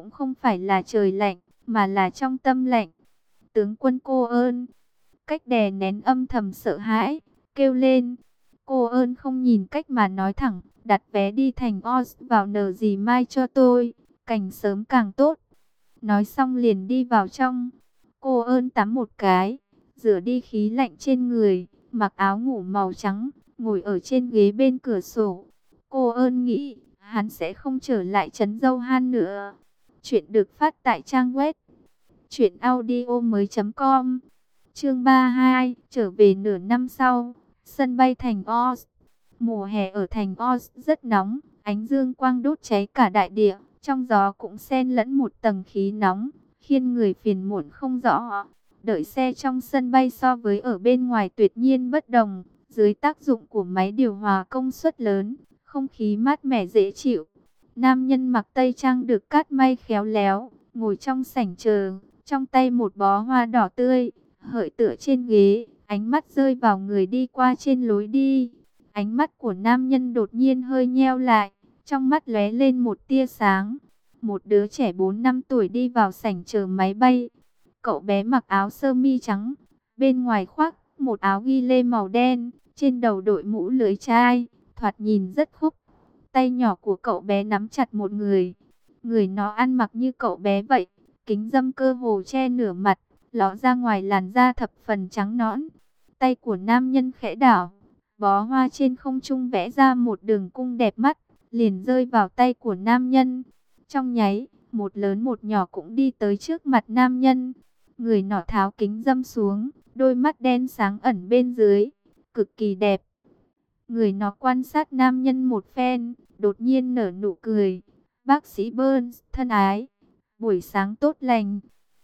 cũng không phải là trời lạnh, mà là trong tâm lạnh. Tướng quân cô ơn. Cách đè nén âm thầm sợ hãi, kêu lên. Cô ơn không nhìn cách mà nói thẳng, đặt vé đi thành Oz vào nờ gì mai cho tôi, càng sớm càng tốt. Nói xong liền đi vào trong. Cô ơn tắm một cái, rửa đi khí lạnh trên người, mặc áo ngủ màu trắng, ngồi ở trên ghế bên cửa sổ. Cô ơn nghĩ, hắn sẽ không trở lại trấn Dâu Han nữa. Chuyện được phát tại trang web truyệnaudiomoi.com. Chương 32, trở về nửa năm sau, sân bay thành Oz. Mùa hè ở thành Oz rất nóng, ánh dương quang đốt cháy cả đại địa, trong gió cũng xen lẫn một tầng khí nóng, khiến người phiền muộn không rõ. Đợi xe trong sân bay so với ở bên ngoài tuyệt nhiên bất đồng, dưới tác dụng của máy điều hòa công suất lớn, không khí mát mẻ dễ chịu. Nam nhân mặc tây trang được cắt may khéo léo, ngồi trong sảnh chờ, trong tay một bó hoa đỏ tươi, hợi tựa trên ghế, ánh mắt rơi vào người đi qua trên lối đi. Ánh mắt của nam nhân đột nhiên hơi nheo lại, trong mắt lóe lên một tia sáng. Một đứa trẻ 4 năm tuổi đi vào sảnh chờ máy bay. Cậu bé mặc áo sơ mi trắng, bên ngoài khoác một áo ghi lê màu đen, trên đầu đội mũ lưỡi chai, thoạt nhìn rất khúc. Tay nhỏ của cậu bé nắm chặt một người. Người nó ăn mặc như cậu bé vậy, kính râm cơ hồ che nửa mặt, ló ra ngoài làn da thập phần trắng nõn. Tay của nam nhân khẽ đảo, bó hoa trên không trung vẽ ra một đường cung đẹp mắt, liền rơi vào tay của nam nhân. Trong nháy, một lớn một nhỏ cũng đi tới trước mặt nam nhân. Người nọ tháo kính râm xuống, đôi mắt đen sáng ẩn bên dưới, cực kỳ đẹp. Người nó quan sát nam nhân một phen, đột nhiên nở nụ cười. Bác sĩ Burns, thân ái, buổi sáng tốt lành.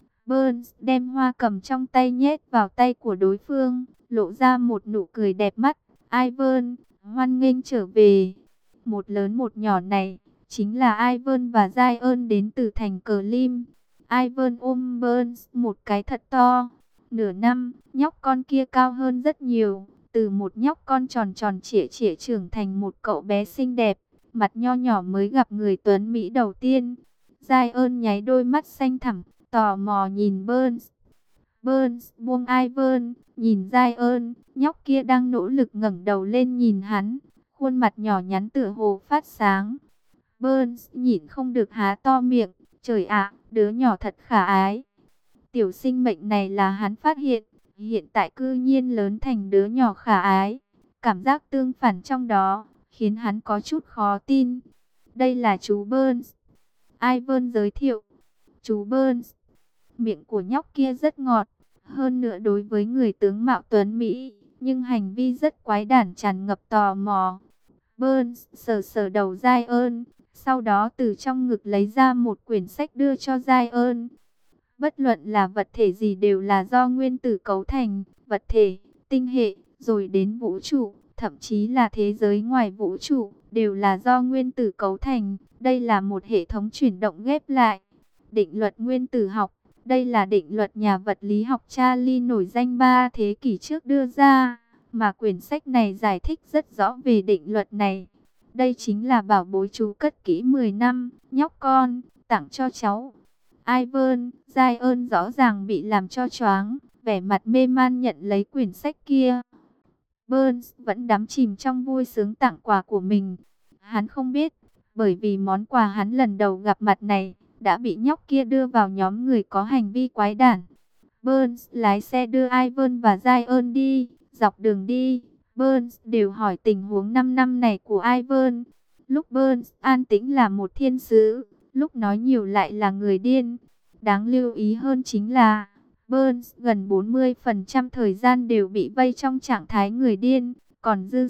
Burns đem hoa cầm trong tay nhét vào tay của đối phương, lộ ra một nụ cười đẹp mắt. Ivan, hoan nghênh trở về. Một lớn một nhỏ này, chính là Ivan và Zion đến từ thành Cờ Lim. Ivan ôm Burns một cái thật to. Nửa năm, nhóc con kia cao hơn rất nhiều. Từ một nhóc con tròn tròn trịa trịa trưởng thành một cậu bé xinh đẹp. Mặt nho nhỏ mới gặp người tuấn Mỹ đầu tiên. Zion nháy đôi mắt xanh thẳm, tò mò nhìn Burns. Burns buông Ivan, nhìn Zion, nhóc kia đang nỗ lực ngẩng đầu lên nhìn hắn. Khuôn mặt nhỏ nhắn tựa hồ phát sáng. Burns nhịn không được há to miệng. Trời ạ, đứa nhỏ thật khả ái. Tiểu sinh mệnh này là hắn phát hiện, hiện tại cư nhiên lớn thành đứa nhỏ khả ái. Cảm giác tương phản trong đó, khiến hắn có chút khó tin. Đây là chú Burns. Ivan giới thiệu. Chú Burns. Miệng của nhóc kia rất ngọt. Hơn nữa đối với người tướng mạo tuấn Mỹ, nhưng hành vi rất quái đản tràn ngập tò mò. Burns sờ sờ đầu Zion, sau đó từ trong ngực lấy ra một quyển sách đưa cho Zion. Bất luận là vật thể gì đều là do nguyên tử cấu thành, vật thể, tinh hệ, rồi đến vũ trụ, thậm chí là thế giới ngoài vũ trụ, đều là do nguyên tử cấu thành. Đây là một hệ thống chuyển động ghép lại. Định luật nguyên tử học, đây là định luật nhà vật lý học Charlie nổi danh 3 thế kỷ trước đưa ra, mà quyển sách này giải thích rất rõ về định luật này. Đây chính là bảo bối chú cất kỹ 10 năm, nhóc con, tặng cho cháu. Ivan, Zion rõ ràng bị làm cho choáng, vẻ mặt mê man nhận lấy quyển sách kia. Burns vẫn đắm chìm trong vui sướng tặng quà của mình. Hắn không biết, bởi vì món quà hắn lần đầu gặp mặt này, đã bị nhóc kia đưa vào nhóm người có hành vi quái đản. Burns lái xe đưa Ivan và Zion đi, dọc đường đi, Burns đều hỏi tình huống 5 năm này của Ivan. Lúc Burns an tĩnh là một thiên sứ, lúc nói nhiều lại là người điên. Đáng lưu ý hơn chính là, Burns gần 40% thời gian đều bị vây trong trạng thái người điên, còn dư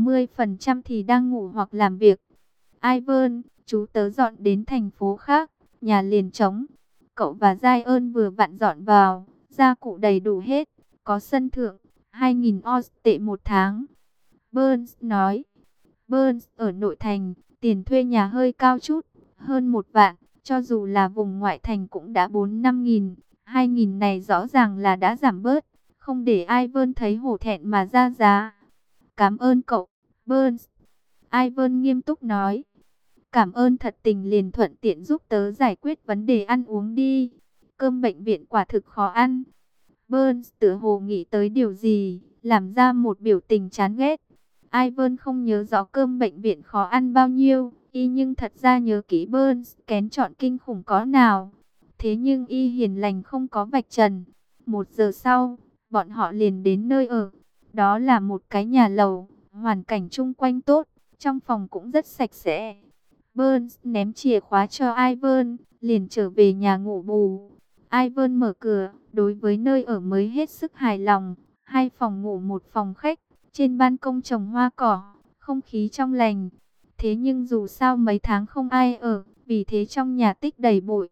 60% thì đang ngủ hoặc làm việc. Ivan, chú tớ dọn đến thành phố khác, nhà liền trống. Cậu và Zion vừa vặn dọn vào, gia cụ đầy đủ hết, có sân thượng, 2.000 Oz tệ một tháng. Burns nói, Burns ở nội thành, tiền thuê nhà hơi cao chút, hơn 1 vạn, cho dù là vùng ngoại thành cũng đã 4-5 nghìn. 2.000 này rõ ràng là đã giảm bớt, không để Ivan thấy hổ thẹn mà ra giá. Cảm ơn cậu, Burns. Ivan nghiêm túc nói. cảm ơn thật tình, liền thuận tiện giúp tớ giải quyết vấn đề ăn uống đi. Cơm bệnh viện quả thực khó ăn. Burns tựa hồ nghĩ tới điều gì, làm ra một biểu tình chán ghét. Ivan không nhớ rõ cơm bệnh viện khó ăn bao nhiêu, y nhưng thật ra nhớ kỹ Burns kén chọn kinh khủng có nào. Thế nhưng y hiền lành không có vạch trần. 1 giờ sau, bọn họ liền đến nơi ở. Đó là một cái nhà lầu, hoàn cảnh chung quanh tốt, trong phòng cũng rất sạch sẽ. Burns ném chìa khóa cho Ivan, liền trở về nhà ngủ bù. Ivan mở cửa, đối với nơi ở mới hết sức hài lòng. 2 phòng ngủ 1 phòng khách, trên ban công trồng hoa cỏ, không khí trong lành. Thế nhưng dù sao mấy tháng không ai ở, vì thế trong nhà tích đầy bụi.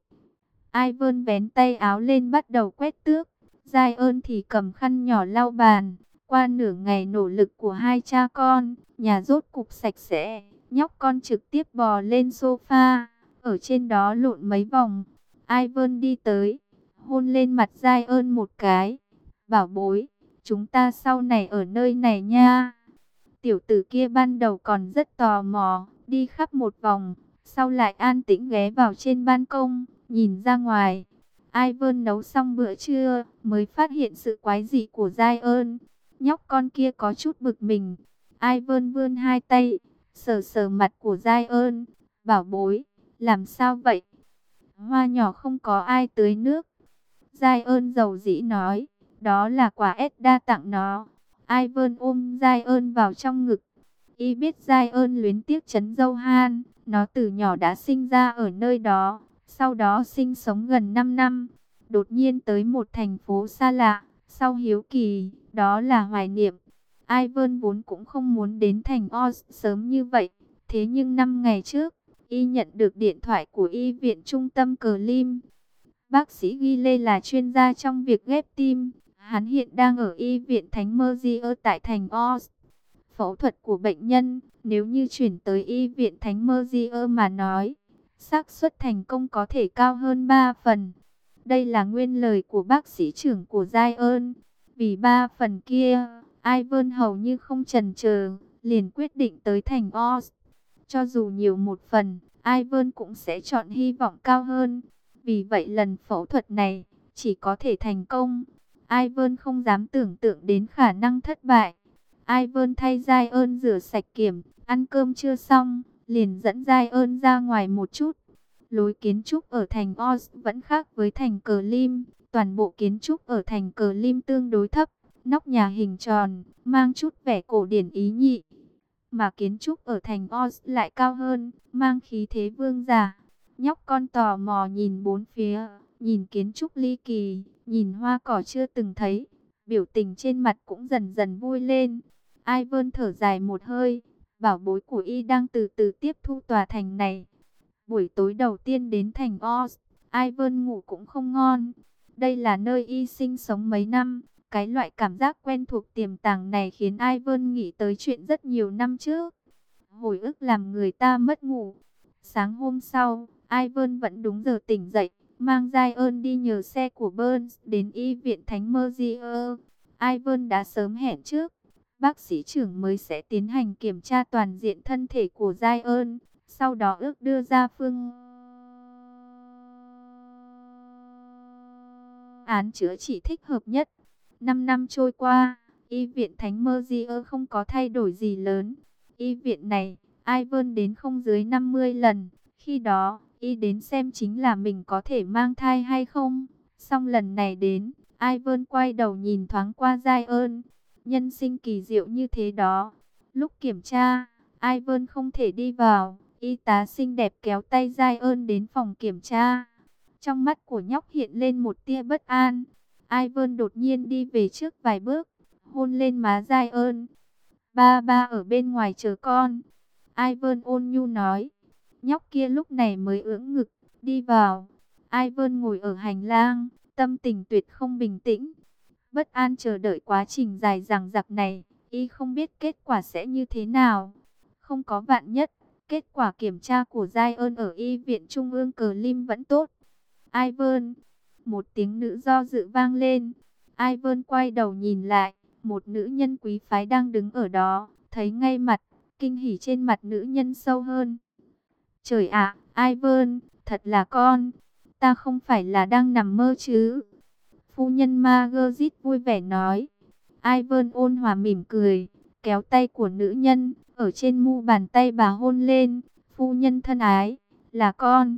Ivan vén tay áo lên bắt đầu quét tước. Giai ơn thì cầm khăn nhỏ lau bàn. Qua nửa ngày nỗ lực của hai cha con, nhà rốt cục sạch sẽ. Nhóc con trực tiếp bò lên sofa, ở trên đó lộn mấy vòng. Ivan đi tới, hôn lên mặt Giai ơn một cái. Bảo bối, chúng ta sau này ở nơi này nha. Tiểu tử kia ban đầu còn rất tò mò, đi khắp một vòng, sau lại an tĩnh ghé vào trên ban công, nhìn ra ngoài. Ivan nấu xong bữa trưa, mới phát hiện sự quái dị của Giai ơn. Nhóc con kia có chút bực mình. Ivan vươn hai tay, sờ sờ mặt của Giai ơn. Bảo bối, làm sao vậy? Hoa nhỏ không có ai tưới nước. Giai ơn dầu dĩ nói, đó là quả Edda tặng nó. Ivan ôm Giai ơn vào trong ngực. Y biết Giai ơn luyến tiếc trấn Dâu Han, nó từ nhỏ đã sinh ra ở nơi đó, sau đó sinh sống gần 5 năm. Đột nhiên tới một thành phố xa lạ, sau hiếu kỳ, đó là hoài niệm. Ivan vốn cũng không muốn đến thành Oz sớm như vậy, thế nhưng 5 ngày trước, y nhận được điện thoại của y viện trung tâm Clim. Bác sĩ Gile là chuyên gia trong việc ghép tim. Hắn hiện đang ở y viện Thánh Merzier tại thành Oz. Phẫu thuật của bệnh nhân, nếu như chuyển tới y viện Thánh Merzier mà nói, xác suất thành công có thể cao hơn 3 phần. Đây là nguyên lời của bác sĩ trưởng của Giai ơn. Vì 3 phần kia, Ivan hầu như không chần chờ, liền quyết định tới thành Oz. Cho dù nhiều 1 phần, Ivan cũng sẽ chọn hy vọng cao hơn. Vì vậy lần phẫu thuật này chỉ có thể thành công. Ivan không dám tưởng tượng đến khả năng thất bại. Ivan thay Giai ơn rửa sạch kiểm, ăn cơm chưa xong, liền dẫn Giai ơn ra ngoài một chút. Lối kiến trúc ở thành Oz vẫn khác với thành Clim. Toàn bộ kiến trúc ở thành Clim tương đối thấp, nóc nhà hình tròn, mang chút vẻ cổ điển ý nhị. Mà kiến trúc ở thành Oz lại cao hơn, mang khí thế vương giả. Nhóc con tò mò nhìn bốn phía, nhìn kiến trúc ly kỳ, nhìn hoa cỏ chưa từng thấy. Biểu tình trên mặt cũng dần dần vui lên. Ivan thở dài một hơi, bảo bối của y đang từ từ tiếp thu tòa thành này. Buổi tối đầu tiên đến thành Oz, Ivan ngủ cũng không ngon. Đây là nơi y sinh sống mấy năm. Cái loại cảm giác quen thuộc tiềm tàng này khiến Ivan nghĩ tới chuyện rất nhiều năm trước. Hồi ức làm người ta mất ngủ. Sáng hôm sau, Ivan vẫn đúng giờ tỉnh dậy, mang Giai ơn đi nhờ xe của Burns đến y viện Thánh Merzier. Ivan đã sớm hẹn trước, bác sĩ trưởng mới sẽ tiến hành kiểm tra toàn diện thân thể của Giai ơn, sau đó ước đưa ra phương án chữa trị thích hợp nhất. 5 năm trôi qua, y viện Thánh Merzier không có thay đổi gì lớn. Y viện này, Ivan đến không dưới 50 lần. Khi đó, y đến xem chính là mình có thể mang thai hay không. Xong lần này đến, Ivan quay đầu nhìn thoáng qua Giai ơn. Nhân sinh kỳ diệu như thế đó. Lúc kiểm tra, Ivan không thể đi vào. Y tá xinh đẹp kéo tay Giai ơn đến phòng kiểm tra. Trong mắt của nhóc hiện lên một tia bất an. Ivan đột nhiên đi về trước vài bước, hôn lên má Giai ơn. Ba ba ở bên ngoài chờ con. Ivan ôn nhu nói. Nhóc kia lúc này mới ưỡn ngực, đi vào. Ivan ngồi ở hành lang, tâm tình tuyệt không bình tĩnh. Bất an chờ đợi quá trình dài dằng dặc này, y không biết kết quả sẽ như thế nào. Không có vạn nhất, kết quả kiểm tra của Giai ơn ở y viện Trung ương Clim vẫn tốt. Ivan, một tiếng nữ do dự vang lên. Ivan quay đầu nhìn lại, một nữ nhân quý phái đang đứng ở đó, thấy ngay mặt, kinh hỉ trên mặt nữ nhân sâu hơn. Trời ạ, Ivan, thật là con. Ta không phải là đang nằm mơ chứ? Phu nhân Margaret vui vẻ nói. Ivan ôn hòa mỉm cười, kéo tay của nữ nhân, ở trên mu bàn tay bà hôn lên. Phu nhân thân ái, là con.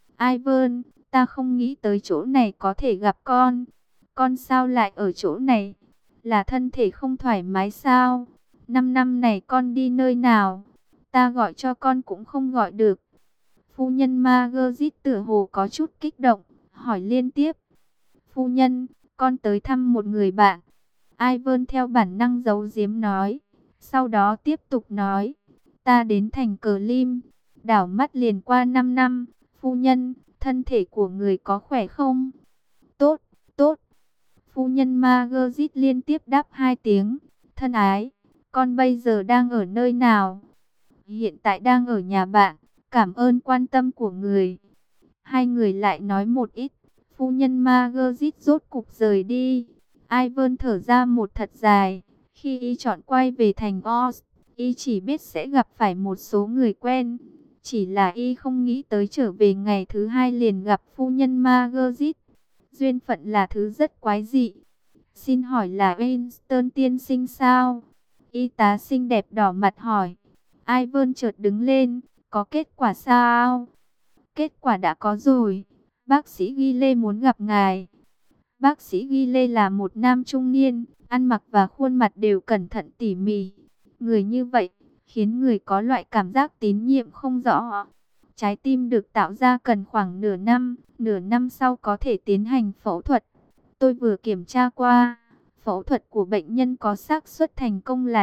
Ivan, ta không nghĩ tới chỗ này có thể gặp con. Con sao lại ở chỗ này? Là thân thể không thoải mái sao? 5 năm này con đi nơi nào? Ta gọi cho con cũng không gọi được. Phu nhân Margaret tựa hồ có chút kích động, hỏi liên tiếp. Phu nhân, con tới thăm một người bạn. Ivan theo bản năng giấu giếm nói. Sau đó tiếp tục nói. Ta đến thành Cờ Lim. Đảo mắt liền qua 5 năm. Phu nhân, thân thể của người có khỏe không? Tốt, tốt. Phu nhân Margaret liên tiếp đáp 2 tiếng. Thân ái, con bây giờ đang ở nơi nào? Hiện tại đang ở nhà bạn. Cảm ơn quan tâm của người. Hai người lại nói một ít. Phu nhân Margaret rốt cục rời đi. Ivan thở ra một thật dài. Khi y chọn quay về thành Oz, y chỉ biết sẽ gặp phải một số người quen. Chỉ là y không nghĩ tới trở về ngày thứ hai liền gặp phu nhân Margaret. Duyên phận là thứ rất quái dị. Xin hỏi là Winston tiên sinh sao? Y tá xinh đẹp đỏ mặt hỏi. Ivan chợt đứng lên. Có kết quả sao? Kết quả đã có rồi. Bác sĩ Gile muốn gặp ngài. Bác sĩ Gile là một nam trung niên, ăn mặc và khuôn mặt đều cẩn thận tỉ mỉ. Người như vậy, khiến người có loại cảm giác tín nhiệm không rõ. Trái tim được tạo ra cần khoảng nửa năm sau có thể tiến hành phẫu thuật. Tôi vừa kiểm tra qua, phẫu thuật của bệnh nhân có xác suất thành công là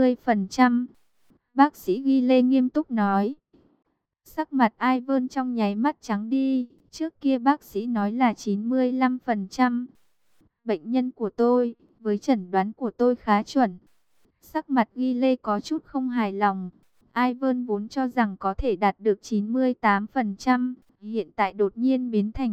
90%. Bác sĩ Gile nghiêm túc nói. Sắc mặt Ivan trong nháy mắt trắng đi, trước kia bác sĩ nói là 95%. Bệnh nhân của tôi, với chẩn đoán của tôi khá chuẩn. Sắc mặt Gile có chút không hài lòng. Ivan vốn cho rằng có thể đạt được 98%, hiện tại đột nhiên biến thành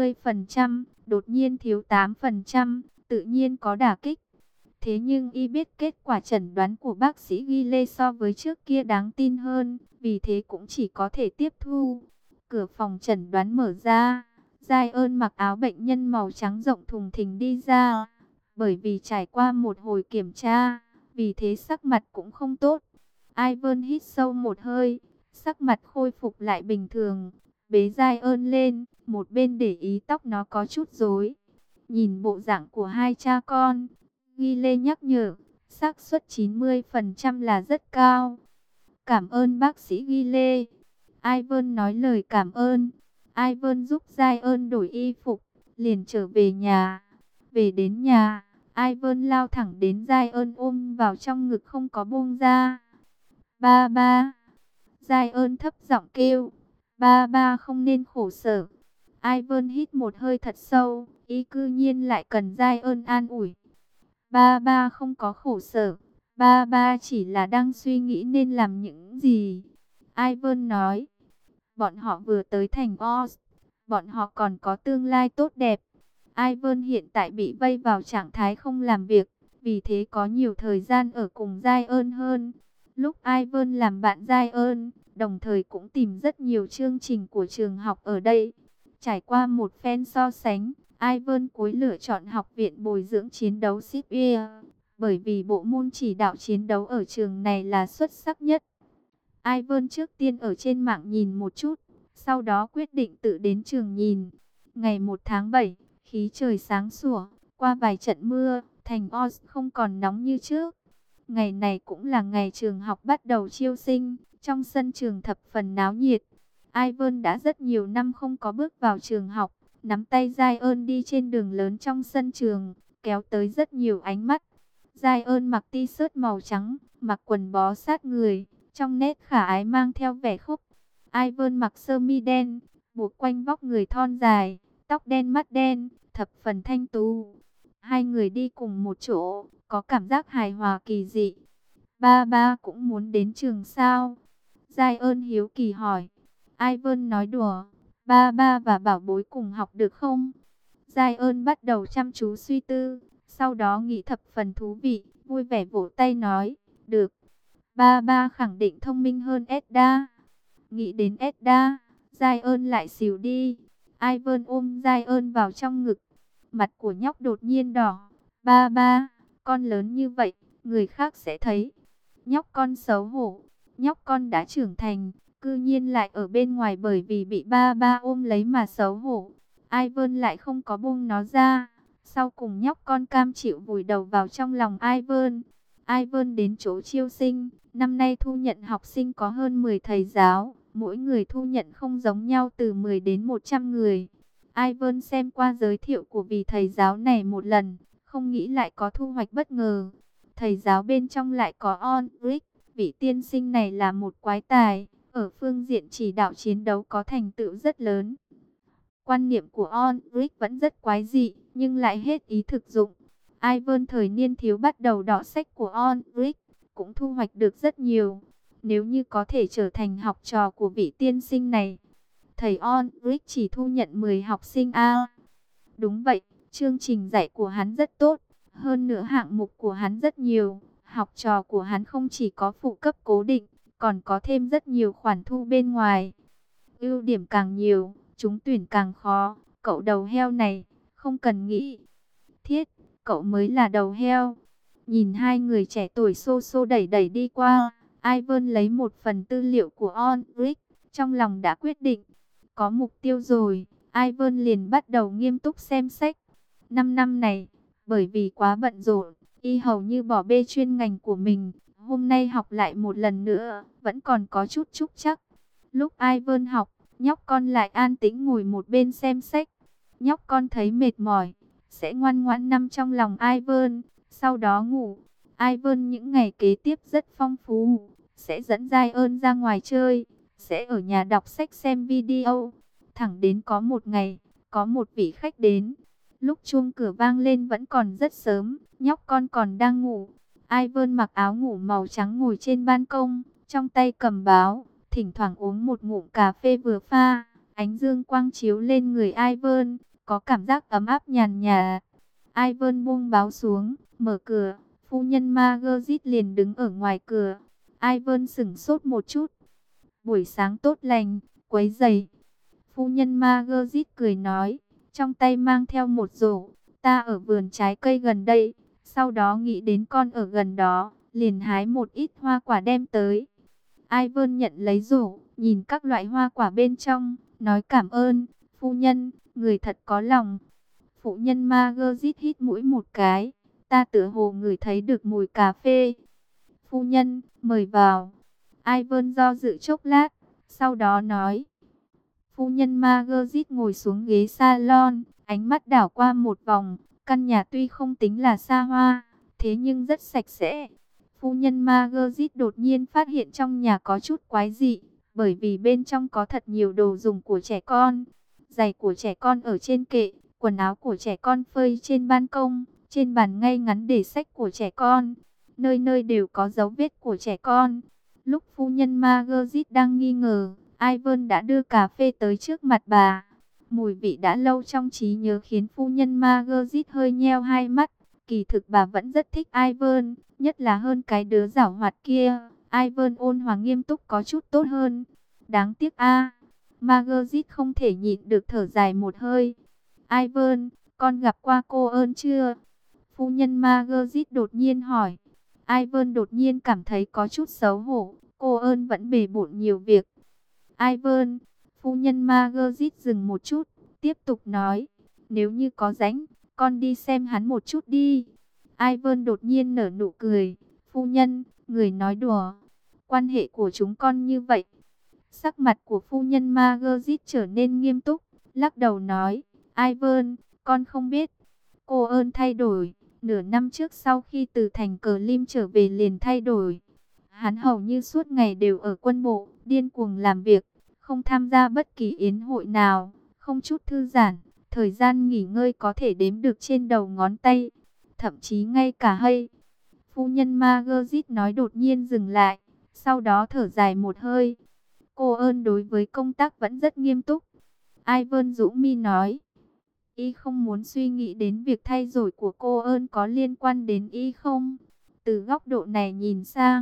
90%, đột nhiên thiếu 8%, tự nhiên có đả kích. Thế nhưng y biết kết quả chẩn đoán của bác sĩ Gile so với trước kia đáng tin hơn, vì thế cũng chỉ có thể tiếp thu. Cửa phòng chẩn đoán mở ra, Giai ơn mặc áo bệnh nhân màu trắng rộng thùng thình đi ra. Bởi vì trải qua một hồi kiểm tra, vì thế sắc mặt cũng không tốt. Ivan hít sâu một hơi, sắc mặt khôi phục lại bình thường, bế Giai ơn lên, một bên để ý tóc nó có chút rối. Nhìn bộ dạng của hai cha con, Gile nhắc nhở, xác suất 90% là rất cao. Cảm ơn bác sĩ Gile. Ivan nói lời cảm ơn. Ivan giúp Giai ơn đổi y phục, liền trở về nhà. Về đến nhà, Ivan lao thẳng đến Giai ơn ôm vào trong ngực không có buông ra. Ba ba. Giai ơn thấp giọng kêu. Ba ba không nên khổ sở. Ivan hít một hơi thật sâu, y cư nhiên lại cần Giai ơn an ủi. Ba ba không có khổ sở. Ba ba chỉ là đang suy nghĩ nên làm những gì. Ivan nói. Bọn họ vừa tới thành Oz. Bọn họ còn có tương lai tốt đẹp. Ivan hiện tại bị vây vào trạng thái không làm việc. Vì thế có nhiều thời gian ở cùng Giai ơn hơn. Lúc Ivan làm bạn Giai ơn, đồng thời cũng tìm rất nhiều chương trình của trường học ở đây. Trải qua một phen so sánh, Ivan cuối lựa chọn học viện bồi dưỡng chiến đấu Sipir, bởi vì bộ môn chỉ đạo chiến đấu ở trường này là xuất sắc nhất. Ivan trước tiên ở trên mạng nhìn một chút, sau đó quyết định tự đến trường nhìn. Ngày 1 tháng 7, khí trời sáng sủa, qua vài trận mưa, thành Oz không còn nóng như trước. Ngày này cũng là ngày trường học bắt đầu chiêu sinh, trong sân trường thập phần náo nhiệt. Ivan đã rất nhiều năm không có bước vào trường học, nắm tay Giai ơn đi trên đường lớn trong sân trường, kéo tới rất nhiều ánh mắt. Giai ơn mặc t-shirt màu trắng, mặc quần bó sát người, trong nét khả ái mang theo vẻ khúc. Ivan mặc sơ mi đen, buộc quanh vóc người thon dài, tóc đen mắt đen, thập phần thanh tú. Hai người đi cùng một chỗ, có cảm giác hài hòa kỳ dị. Ba ba cũng muốn đến trường sao? Giai ơn hiếu kỳ hỏi. Ivan nói đùa, ba ba và bảo bối cùng học được không? Giai ơn bắt đầu chăm chú suy tư, sau đó nghĩ thập phần thú vị, vui vẻ vỗ tay nói, được. Ba ba khẳng định thông minh hơn Edda. Nghĩ đến Edda, Zion lại xỉu đi. Ivan ôm Zion vào trong ngực. Mặt của nhóc đột nhiên đỏ. Ba ba, con lớn như vậy, người khác sẽ thấy. Nhóc con xấu hổ. Nhóc con đã trưởng thành, cư nhiên lại ở bên ngoài bởi vì bị ba ba ôm lấy mà xấu hổ. Ivan lại không có buông nó ra. Sau cùng nhóc con cam chịu vùi đầu vào trong lòng Ivan. Ivan đến chỗ chiêu sinh. Năm nay thu nhận học sinh có hơn 10 thầy giáo. Mỗi người thu nhận không giống nhau từ 10 đến 100 người. Ivan xem qua giới thiệu của vị thầy giáo này một lần. Không nghĩ lại có thu hoạch bất ngờ. Thầy giáo bên trong lại có Onric. Vị tiên sinh này là một quái tài. Ở phương diện chỉ đạo chiến đấu có thành tựu rất lớn. Quan niệm của Onric vẫn rất quái dị, nhưng lại hết ý thực dụng. Ivan thời niên thiếu bắt đầu đọc sách của Onric, cũng thu hoạch được rất nhiều. Nếu như có thể trở thành học trò của vị tiên sinh này, thầy Onric chỉ thu nhận 10 học sinh A. Đúng vậy, chương trình dạy của hắn rất tốt, hơn nữa hạng mục của hắn rất nhiều. Học trò của hắn không chỉ có phụ cấp cố định, còn có thêm rất nhiều khoản thu bên ngoài. Ưu điểm càng nhiều, trúng tuyển càng khó. Cậu đầu heo này, không cần nghĩ. Thiết, cậu mới là đầu heo. Nhìn hai người trẻ tuổi xô xô đẩy đẩy đi qua, Ivan lấy một phần tư liệu của Onric, trong lòng đã quyết định. Có mục tiêu rồi, Ivan liền bắt đầu nghiêm túc xem sách. 5 năm này, bởi vì quá bận rộn, y hầu như bỏ bê chuyên ngành của mình. Hôm nay học lại một lần nữa, vẫn còn có chút trúc trắc. Lúc Ivan học, nhóc con lại an tĩnh ngồi một bên xem sách. Nhóc con thấy mệt mỏi, sẽ ngoan ngoãn nằm trong lòng Ivan, sau đó ngủ. Ivan những ngày kế tiếp rất phong phú, sẽ dẫn Zion ra ngoài chơi, sẽ ở nhà đọc sách xem video. Thẳng đến có một ngày, có một vị khách đến. Lúc chuông cửa vang lên vẫn còn rất sớm, nhóc con còn đang ngủ. Ivan mặc áo ngủ màu trắng ngồi trên ban công, trong tay cầm báo, thỉnh thoảng uống một ngụm cà phê vừa pha. Ánh dương quang chiếu lên người Ivan, có cảm giác ấm áp nhàn nhạt. Ivan buông báo xuống, mở cửa, phu nhân Margaret liền đứng ở ngoài cửa. Ivan sững sốt một chút. Buổi sáng tốt lành, quấy rầy. Phu nhân Margaret cười nói, trong tay mang theo một rổ. Ta ở vườn trái cây gần đây, sau đó nghĩ đến con ở gần đó, liền hái một ít hoa quả đem tới. Ivan nhận lấy rổ, nhìn các loại hoa quả bên trong, nói cảm ơn, phu nhân, người thật có lòng. Phụ nhân Margaret hít mũi một cái, ta tựa hồ ngửi thấy được mùi cà phê. Phu nhân, mời vào. Ivan do dự chốc lát, sau đó nói. Phu nhân Margaret ngồi xuống ghế salon, ánh mắt đảo qua một vòng. Căn nhà tuy không tính là xa hoa, thế nhưng rất sạch sẽ. Phu nhân Margaret đột nhiên phát hiện trong nhà có chút quái dị, bởi vì bên trong có thật nhiều đồ dùng của trẻ con. Giày của trẻ con ở trên kệ, quần áo của trẻ con phơi trên ban công, trên bàn ngay ngắn để sách của trẻ con. Nơi nơi đều có dấu vết của trẻ con. Lúc phu nhân Margaret đang nghi ngờ, Ivan đã đưa cà phê tới trước mặt bà. Mùi vị đã lâu trong trí nhớ khiến phu nhân Margaret hơi nheo hai mắt. Kỳ thực bà vẫn rất thích Ivan, nhất là hơn cái đứa giảo hoạt kia. Ivan ôn hòa nghiêm túc có chút tốt hơn. Đáng tiếc a. Margaret không thể nhịn được thở dài một hơi. Ivan, con gặp qua cô ơn chưa? Phu nhân Margaret đột nhiên hỏi. Ivan đột nhiên cảm thấy có chút xấu hổ. Cô ơn vẫn bề bộn nhiều việc. Ivan, phu nhân Margaret dừng một chút, tiếp tục nói. Nếu như có rảnh, con đi xem hắn một chút đi. Ivan đột nhiên nở nụ cười. Phu nhân, người nói đùa. Quan hệ của chúng con như vậy. Sắc mặt của phu nhân Margaret trở nên nghiêm túc, lắc đầu nói. Ivan, con không biết. Cô ơn thay đổi. Nửa năm trước sau khi từ thành Cờ Lim trở về liền thay đổi. Hắn hầu như suốt ngày đều ở quân bộ, điên cuồng làm việc, không tham gia bất kỳ yến hội nào, không chút thư giãn. Thời gian nghỉ ngơi có thể đếm được trên đầu ngón tay, thậm chí ngay cả hay. Phu nhân Margaret nói đột nhiên dừng lại, sau đó thở dài một hơi. Cô ơn đối với công tác vẫn rất nghiêm túc. Ivan rũ mi nói. Y không muốn suy nghĩ đến việc thay đổi của cô ơn có liên quan đến Y không? Từ góc độ này nhìn sang,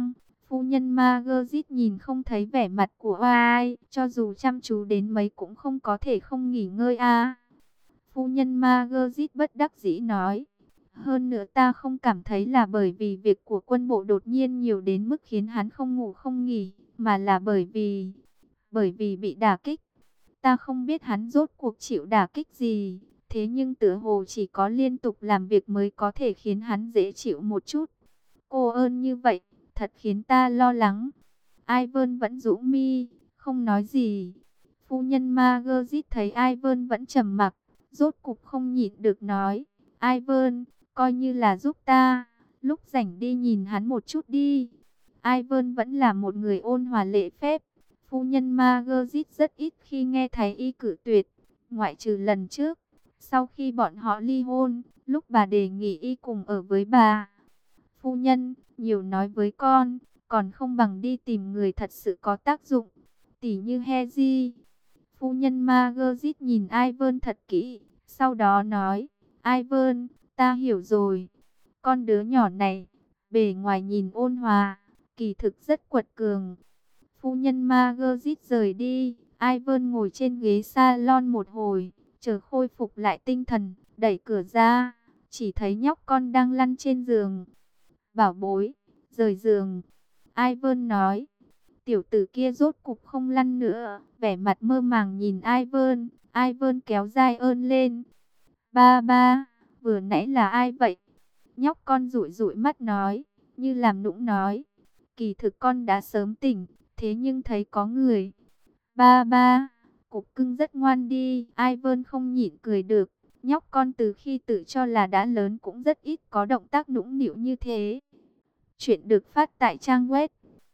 Phu nhân Margaret nhìn không thấy vẻ mặt của ai, cho dù chăm chú đến mấy cũng không có thể không nghỉ ngơi a. Phu nhân Margaret bất đắc dĩ nói. Hơn nữa ta không cảm thấy là bởi vì việc của quân bộ đột nhiên nhiều đến mức khiến hắn không ngủ không nghỉ, mà là bởi vì bị đả kích. Ta không biết hắn rốt cuộc chịu đả kích gì, thế nhưng tựa hồ chỉ có liên tục làm việc mới có thể khiến hắn dễ chịu một chút. Cô ơn như vậy, thật khiến ta lo lắng. Ivan vẫn rũ mi, không nói gì. Phu nhân Margaret thấy Ivan vẫn trầm mặc, rốt cục không nhịn được nói. Ivan, coi như là giúp ta, lúc rảnh đi nhìn hắn một chút đi. Ivan vẫn là một người ôn hòa lễ phép. Phu nhân Margaret rất ít khi nghe thấy y cự tuyệt, ngoại trừ lần trước. Sau khi bọn họ ly hôn, lúc bà đề nghị y cùng ở với bà. Phu nhân, nhiều nói với con, còn không bằng đi tìm người thật sự có tác dụng, tỉ như Hezi. Phu nhân Margaret nhìn Ivan thật kỹ, sau đó nói, Ivan, ta hiểu rồi. Con đứa nhỏ này, bề ngoài nhìn ôn hòa, kỳ thực rất quật cường. Phu nhân Margaret rời đi, Ivan ngồi trên ghế salon một hồi, chờ khôi phục lại tinh thần, đẩy cửa ra, chỉ thấy nhóc con đang lăn trên giường. Bảo bối, rời giường. Ivan nói. Tiểu tử kia rốt cục không lăn nữa, vẻ mặt mơ màng nhìn Ivan. Ivan kéo dai ơn lên. Ba ba, vừa nãy là ai vậy? Nhóc con dụi dụi mắt nói, như làm nũng nói. Kỳ thực con đã sớm tỉnh, thế nhưng thấy có người. Ba ba, cục cưng rất ngoan đi. Ivan không nhịn cười được. Nhóc con từ khi tự cho là đã lớn cũng rất ít có động tác nũng nịu như thế. Chuyện được phát tại trang web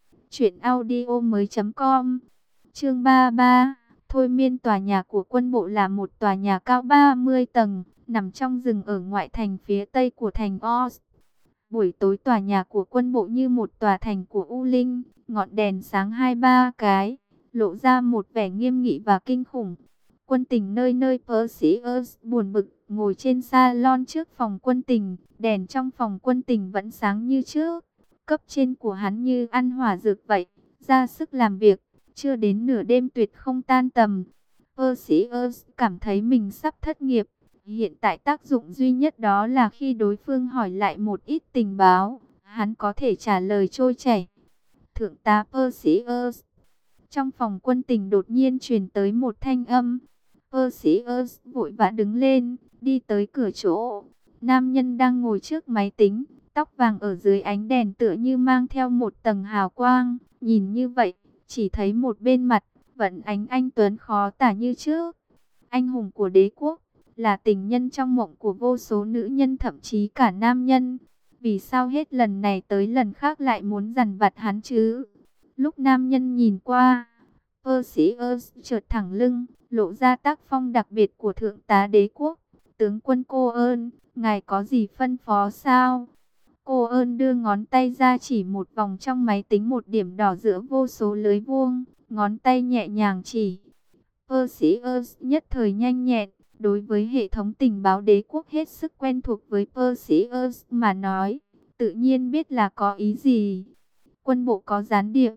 truyệnaudiomoi.com. Chương 33. Thôi miên. Tòa nhà của quân bộ là một tòa nhà cao 30 tầng, nằm trong rừng ở ngoại thành phía tây của thành Oz. Buổi tối tòa nhà của quân bộ như một tòa thành của U Linh, ngọn đèn sáng 2-3 cái, lộ ra một vẻ nghiêm nghị và kinh khủng. Quân tình nơi nơi. Perseus buồn bực ngồi trên salon trước phòng quân tình, đèn trong phòng quân tình vẫn sáng như trước. Cấp trên của hắn như ăn hỏa dược vậy, ra sức làm việc, chưa đến nửa đêm tuyệt không tan tầm. Perseus cảm thấy mình sắp thất nghiệp. Hiện tại tác dụng duy nhất đó là khi đối phương hỏi lại một ít tình báo, hắn có thể trả lời trôi chảy. Thượng tá Perseus. Trong phòng quân tình đột nhiên truyền tới một thanh âm. Perseus vội vã đứng lên, đi tới cửa chỗ. Nam nhân đang ngồi trước máy tính, tóc vàng ở dưới ánh đèn tựa như mang theo một tầng hào quang. Nhìn như vậy, chỉ thấy một bên mặt, vẫn ánh anh tuấn khó tả như trước. Anh hùng của đế quốc, là tình nhân trong mộng của vô số nữ nhân, thậm chí cả nam nhân. Vì sao hết lần này tới lần khác lại muốn dằn vặt hắn chứ? Lúc nam nhân nhìn qua, Perseus chợt thẳng lưng, lộ ra tác phong đặc biệt của thượng tá đế quốc. Tướng quân Cô ơn, ngài có gì phân phó sao? Cô ơn đưa ngón tay ra chỉ một vòng trong máy tính, một điểm đỏ giữa vô số lưới vuông, ngón tay nhẹ nhàng chỉ. Perseus nhất thời nhanh nhẹn, đối với hệ thống tình báo đế quốc hết sức quen thuộc, với Perseus mà nói, tự nhiên biết là có ý gì. Quân bộ có gián điệp.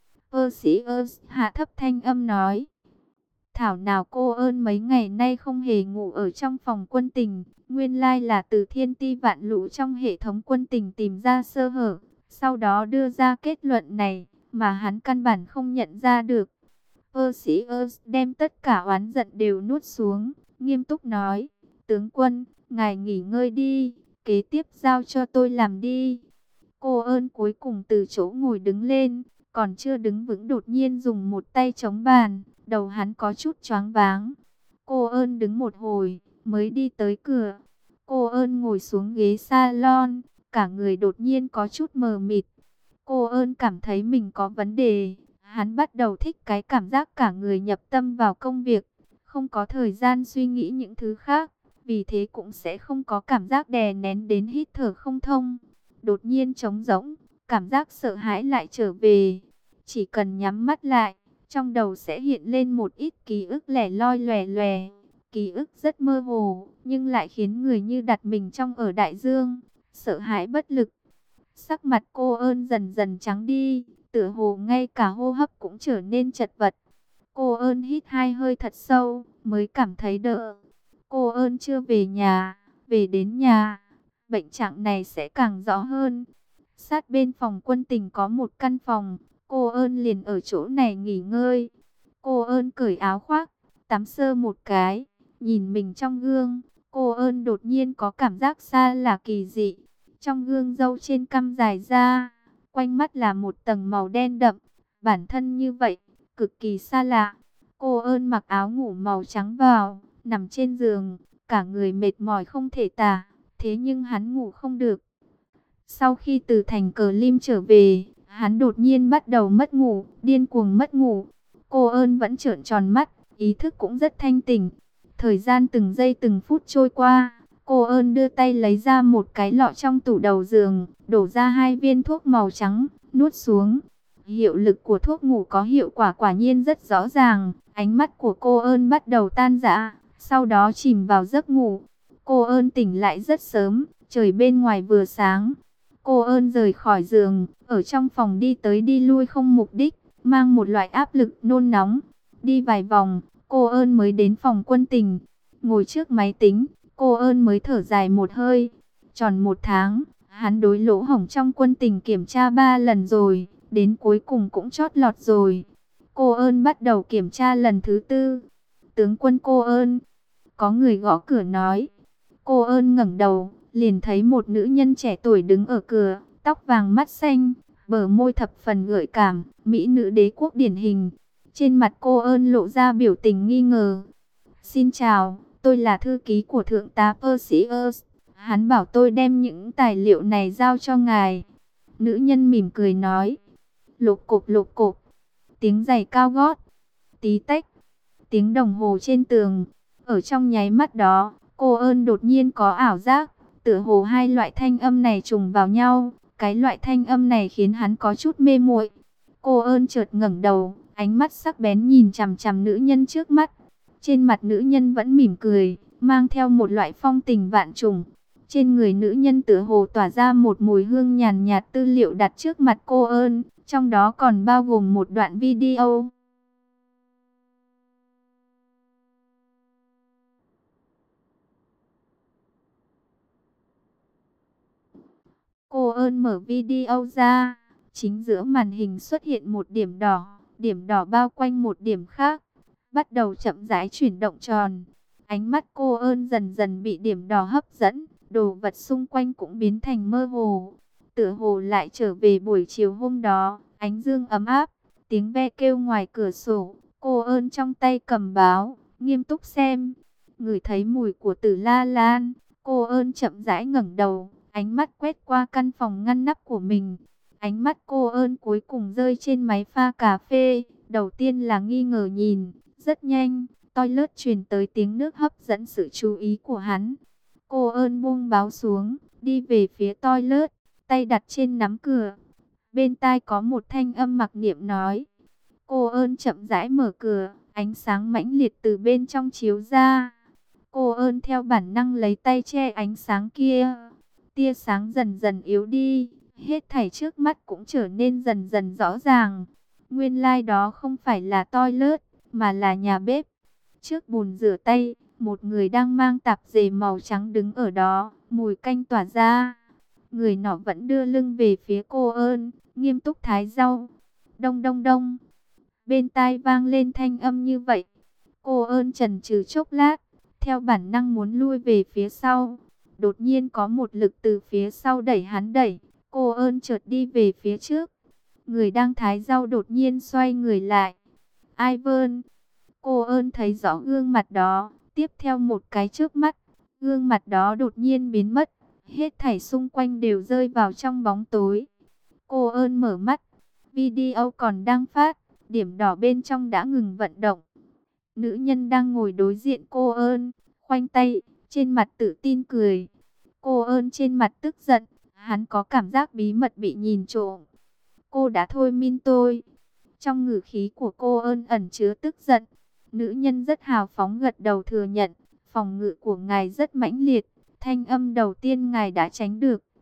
Perseus hạ thấp thanh âm nói. Thảo nào cô ơn mấy ngày nay không hề ngủ ở trong phòng quân tình, nguyên lai là từ thiên ti vạn lũ trong hệ thống quân tình tìm ra sơ hở, sau đó đưa ra kết luận này, mà hắn căn bản không nhận ra được. Perseus đem tất cả oán giận đều nuốt xuống, nghiêm túc nói, tướng quân, ngài nghỉ ngơi đi, kế tiếp giao cho tôi làm đi. Cô ơn cuối cùng từ chỗ ngồi đứng lên, còn chưa đứng vững đột nhiên dùng một tay chống bàn, đầu hắn có chút choáng váng. Cô ơn đứng một hồi, mới đi tới cửa. Cô ơn ngồi xuống ghế salon, cả người đột nhiên có chút mờ mịt. Cô ơn cảm thấy mình có vấn đề. Hắn bắt đầu thích cái cảm giác cả người nhập tâm vào công việc, không có thời gian suy nghĩ những thứ khác, vì thế cũng sẽ không có cảm giác đè nén đến hít thở không thông. Đột nhiên trống rỗng, cảm giác sợ hãi lại trở về. Chỉ cần nhắm mắt lại, trong đầu sẽ hiện lên một ít ký ức lẻ loi lòe lòe. Ký ức rất mơ hồ, nhưng lại khiến người như đặt mình trong ở đại dương, sợ hãi bất lực. Sắc mặt cô ơn dần dần trắng đi, tựa hồ ngay cả hô hấp cũng trở nên chật vật. Cô ơn hít hai hơi thật sâu, mới cảm thấy đỡ. Cô ơn chưa về nhà, về đến nhà, bệnh trạng này sẽ càng rõ hơn. Sát bên phòng quân tình có một căn phòng, cô ơn liền ở chỗ này nghỉ ngơi. Cô ơn cởi áo khoác, tắm sơ một cái, nhìn mình trong gương. Cô ơn đột nhiên có cảm giác xa lạ kỳ dị. Trong gương râu trên cằm dài ra, quanh mắt là một tầng màu đen đậm. Bản thân như vậy, cực kỳ xa lạ. Cô ơn mặc áo ngủ màu trắng vào, nằm trên giường, cả người mệt mỏi không thể tả. Thế nhưng hắn ngủ không được. Sau khi từ thành Cờ Lim trở về, hắn đột nhiên bắt đầu mất ngủ, điên cuồng mất ngủ. Cô ơn vẫn trợn tròn mắt, ý thức cũng rất thanh tỉnh. Thời gian từng giây từng phút trôi qua, cô ơn đưa tay lấy ra một cái lọ trong tủ đầu giường, đổ ra 2 viên thuốc màu trắng, nuốt xuống. Hiệu lực của thuốc ngủ có hiệu quả quả nhiên rất rõ ràng, ánh mắt của cô ơn bắt đầu tan rã, sau đó chìm vào giấc ngủ. Cô ơn tỉnh lại rất sớm, trời bên ngoài vừa sáng. Cô ơn rời khỏi giường, ở trong phòng đi tới đi lui không mục đích, mang một loại áp lực nôn nóng. Đi vài vòng, cô ơn mới đến phòng quân tình. Ngồi trước máy tính, cô ơn mới thở dài một hơi. Tròn 1 tháng, hắn đối lỗ hổng trong quân tình kiểm tra 3 lần rồi, đến cuối cùng cũng chót lọt rồi. Cô ơn bắt đầu kiểm tra lần thứ 4. Tướng quân cô ơn, có người gõ cửa nói. Cô ơn ngẩng đầu, liền thấy một nữ nhân trẻ tuổi đứng ở cửa, tóc vàng mắt xanh, bờ môi thập phần gợi cảm, mỹ nữ đế quốc điển hình. Trên mặt cô ơn lộ ra biểu tình nghi ngờ. Xin chào, tôi là thư ký của thượng tá Perseus. Hắn bảo tôi đem những tài liệu này giao cho ngài. Nữ nhân mỉm cười nói. Lục cộp, tiếng giày cao gót, tí tách, tiếng đồng hồ trên tường. Ở trong nháy mắt đó, cô ơn đột nhiên có ảo giác, tựa hồ hai loại thanh âm này trùng vào nhau. Cái loại thanh âm này khiến hắn có chút mê muội. Cô ơn chợt ngẩng đầu, ánh mắt sắc bén nhìn chằm chằm nữ nhân trước mắt. Trên mặt nữ nhân vẫn mỉm cười, mang theo một loại phong tình vạn trùng. Trên người nữ nhân tựa hồ tỏa ra một mùi hương nhàn nhạt. Tư liệu đặt trước mặt cô ơn, trong đó còn bao gồm một đoạn video. Cô ơn mở video ra, chính giữa màn hình xuất hiện một điểm đỏ bao quanh một điểm khác, bắt đầu chậm rãi chuyển động tròn. Ánh mắt cô ơn dần dần bị điểm đỏ hấp dẫn, đồ vật xung quanh cũng biến thành mơ hồ. Tựa hồ lại trở về buổi chiều hôm đó, ánh dương ấm áp, tiếng ve kêu ngoài cửa sổ, cô ơn trong tay cầm báo, nghiêm túc xem. Ngửi thấy mùi của Tử La Lan, cô ơn chậm rãi ngẩng đầu, ánh mắt quét qua căn phòng ngăn nắp của mình. Ánh mắt cô ơn cuối cùng rơi trên máy pha cà phê. Đầu tiên là nghi ngờ nhìn. Rất nhanh, toilet truyền tới tiếng nước hấp dẫn sự chú ý của hắn. Cô ơn buông báo xuống, đi về phía toilet, tay đặt trên nắm cửa. Bên tai có một thanh âm mặc niệm nói. Cô ơn chậm rãi mở cửa, ánh sáng mãnh liệt từ bên trong chiếu ra. Cô ơn theo bản năng lấy tay che ánh sáng kia. Tia sáng dần dần yếu đi, hết thảy trước mắt cũng trở nên dần dần rõ ràng. Nguyên lai đó không phải là toilet, mà là nhà bếp. Trước bồn rửa tay, một người đang mang tạp dề màu trắng đứng ở đó, mùi canh tỏa ra. Người nọ vẫn đưa lưng về phía cô ơn, nghiêm túc thái rau. Đông đông đông, bên tai vang lên thanh âm như vậy. Cô ơn chần chừ chốc lát, theo bản năng muốn lui về phía sau. Đột nhiên có một lực từ phía sau đẩy hắn đẩy, cô ơn chợt đi về phía trước. Người đang thái rau đột nhiên xoay người lại. Ivan, cô ơn thấy rõ gương mặt đó, tiếp theo một cái chớp mắt, gương mặt đó đột nhiên biến mất. Hết thảy xung quanh đều rơi vào trong bóng tối. Cô ơn mở mắt, video còn đang phát, điểm đỏ bên trong đã ngừng vận động. Nữ nhân đang ngồi đối diện cô ơn, khoanh tay, trên mặt tự tin cười. Cô ơn trên mặt tức giận, hắn có cảm giác bí mật bị nhìn trộm. Cô đã thôi min tôi. Trong ngữ khí của cô ơn ẩn chứa tức giận. Nữ nhân rất hào phóng gật đầu thừa nhận, phòng ngự của ngài rất mãnh liệt, thanh âm đầu tiên ngài đã tránh được.